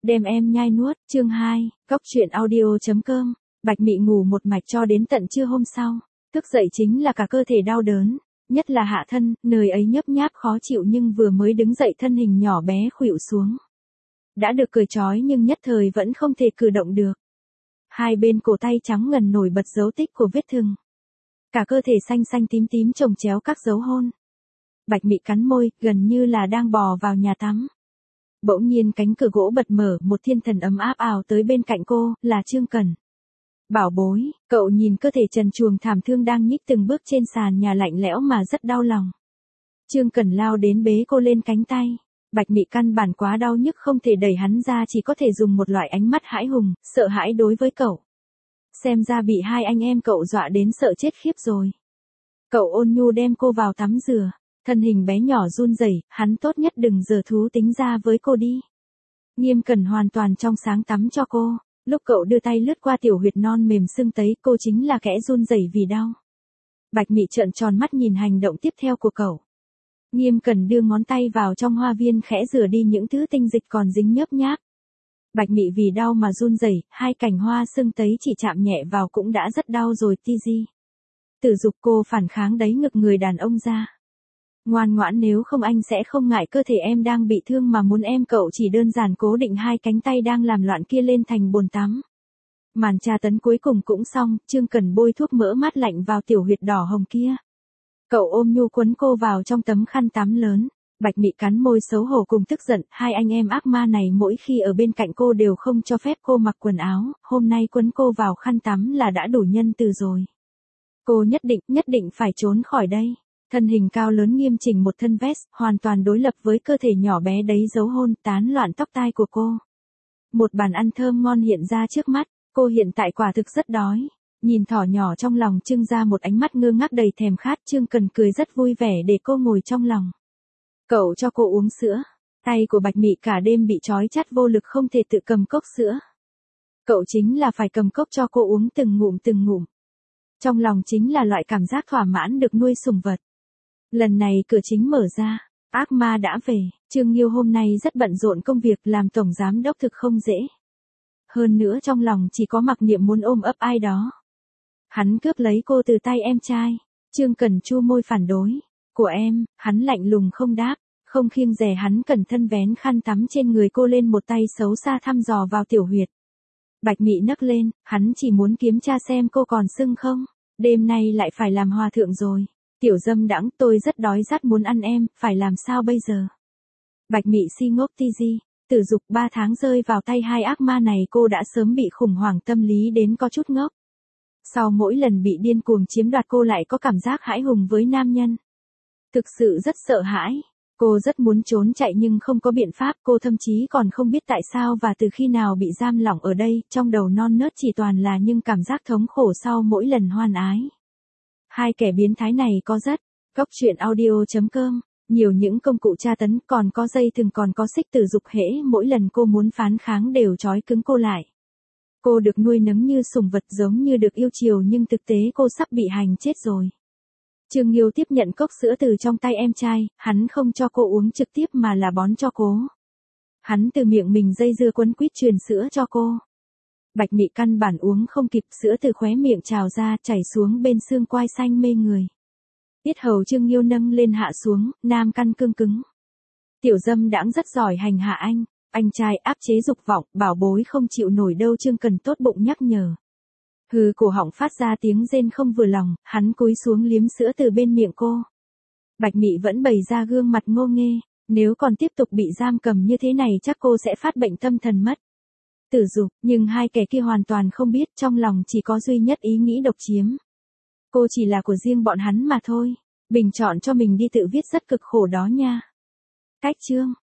đem em nhai nuốt, chương 2, Cóc truyện audio.com, Bạch Mị ngủ một mạch cho đến tận trưa hôm sau, thức dậy chính là cả cơ thể đau đớn, nhất là hạ thân, nơi ấy nhấp nháp khó chịu nhưng vừa mới đứng dậy thân hình nhỏ bé khuỵu xuống. Đã được cởi trói nhưng nhất thời vẫn không thể cử động được. Hai bên cổ tay trắng ngần nổi bật dấu tích của vết thương. Cả cơ thể xanh xanh tím tím chồng chéo các dấu hôn. Bạch Mị cắn môi, gần như là đang bò vào nhà tắm. Bỗng nhiên cánh cửa gỗ bật mở, một thiên thần ấm áp ào tới bên cạnh cô, là Trương Cẩn. Bảo bối, cậu nhìn cơ thể trần truồng thảm thương đang nhích từng bước trên sàn nhà lạnh lẽo mà rất đau lòng. Trương Cẩn lao đến bế cô lên cánh tay. Bạch Mị căn bản quá đau nhức không thể đẩy hắn ra, chỉ có thể dùng một loại ánh mắt hãi hùng, sợ hãi đối với cậu. Xem ra bị hai anh em cậu dọa đến sợ chết khiếp rồi. Cậu ôn nhu đem cô vào tắm rửa, thân hình bé nhỏ run rẩy, hắn tốt nhất đừng giở thú tính ra với cô đi. Nghiêm Cẩn hoàn toàn trong sáng tắm cho cô, lúc cậu đưa tay lướt qua tiểu huyệt non mềm sưng tấy, cô chính là kẽ run rẩy vì đau. Bạch Mị trợn tròn mắt nhìn hành động tiếp theo của cậu. Nghiêm Cẩn đưa ngón tay vào trong hoa viên khẽ rửa đi những thứ tinh dịch còn dính nhớp nháp. Bạch Mị vì đau mà run rẩy, hai cành hoa sưng tấy chỉ chạm nhẹ vào cũng đã rất đau rồi Tiji. Tử Dục, cô phản kháng đấy ngực người đàn ông ra. Ngoan ngoãn, nếu không anh sẽ không ngại cơ thể em đang bị thương mà muốn em, cậu chỉ đơn giản cố định hai cánh tay đang làm loạn kia lên thành bồn tắm. Màn tra tấn cuối cùng cũng xong, Trương Cẩn bôi thuốc mỡ mát lạnh vào tiểu huyệt đỏ hồng kia. Cậu ôm nhu quấn cô vào trong tấm khăn tắm lớn. Bạch Mị cắn môi xấu hổ cùng tức giận, hai anh em ác ma này mỗi khi ở bên cạnh cô đều không cho phép cô mặc quần áo, hôm nay quấn cô vào khăn tắm là đã đủ nhân từ rồi. Cô nhất định phải trốn khỏi đây. Thân hình cao lớn nghiêm chỉnh một thân vest, hoàn toàn đối lập với cơ thể nhỏ bé đấy dấu hôn tán loạn tóc tai của cô. Một bàn ăn thơm ngon hiện ra trước mắt, cô hiện tại quả thực rất đói. Nhìn thỏ nhỏ trong lòng trưng ra một ánh mắt ngơ ngác đầy thèm khát, Trương Cẩn cười rất vui vẻ để cô ngồi trong lòng. Cậu cho cô uống sữa. Tay của Bạch Mị cả đêm bị trói chặt vô lực không thể tự cầm cốc sữa. Cậu chính là phải cầm cốc cho cô uống từng ngụm. Trong lòng chính là loại cảm giác thỏa mãn được nuôi sủng vật. Lần này cửa chính mở ra, ác ma đã về. Trương Nghiêu hôm nay rất bận rộn công việc, làm tổng giám đốc thực không dễ. Hơn nữa trong lòng chỉ có mặc niệm muốn ôm ấp ai đó. Hắn cướp lấy cô từ tay em trai. Trương Cẩn chu môi phản đối. Của em, hắn lạnh lùng không đáp, không kiêng dè hắn cẩn thận vén khăn tắm trên người cô lên, một tay xấu xa thăm dò vào tiểu huyệt. Bạch Mị nấc lên, hắn chỉ muốn kiểm tra xem cô còn sưng không. Đêm nay lại phải làm hòa thượng rồi. Tiểu dâm đãng, tôi rất đói rát muốn ăn em, phải làm sao bây giờ? Bạch Mị si ngốc Tiji. Tử Dục, 3 tháng rơi vào tay hai ác ma này cô đã sớm bị khủng hoảng tâm lý đến có chút ngốc. Sau mỗi lần bị điên cuồng chiếm đoạt cô lại có cảm giác hãi hùng với nam nhân. Thực sự rất sợ hãi. Cô rất muốn trốn chạy nhưng không có biện pháp, cô thậm chí còn không biết tại sao và từ khi nào bị giam lỏng ở đây, trong đầu non nớt chỉ toàn là những cảm giác thống khổ sau mỗi lần hoan ái. Hai kẻ biến thái này có rất, Cóc truyện audio.com, nhiều những công cụ tra tấn, còn có dây thừng, còn có xích. Tử Dục hễ mỗi lần cô muốn phản kháng đều trói cứng cô lại. Cô được nuôi nấng như sủng vật, giống như được yêu chiều, nhưng thực tế cô sắp bị hành chết rồi. Trương Nghiêu tiếp nhận cốc sữa từ trong tay em trai, hắn không cho cô uống trực tiếp mà là bón cho cô. Hắn từ miệng mình dây dưa quấn quýt truyền sữa cho cô. Bạch Mị căn bản uống không kịp, sữa từ khóe miệng trào ra, chảy xuống bên xương quai xanh mê người. Yết hầu Trương Nghiêu nâng lên hạ xuống, nam căn cương cứng. Tiểu dâm đãng rất giỏi hành hạ anh trai áp chế dục vọng, bảo bối không chịu nổi đâu. Trương Cẩn tốt bụng nhắc nhở. Hừ, cổ họng phát ra tiếng rên không vừa lòng, hắn cúi xuống liếm sữa từ bên miệng cô. Bạch Mị vẫn bày ra gương mặt ngô nghê, nếu còn tiếp tục bị giam cầm như thế này chắc cô sẽ phát bệnh tâm thần mất. Tử Dục, nhưng hai kẻ kia hoàn toàn không biết, trong lòng chỉ có duy nhất ý nghĩ độc chiếm. Cô chỉ là của riêng bọn hắn mà thôi. Bình chọn cho mình đi tự viết rất cực khổ đó nha. Cách chương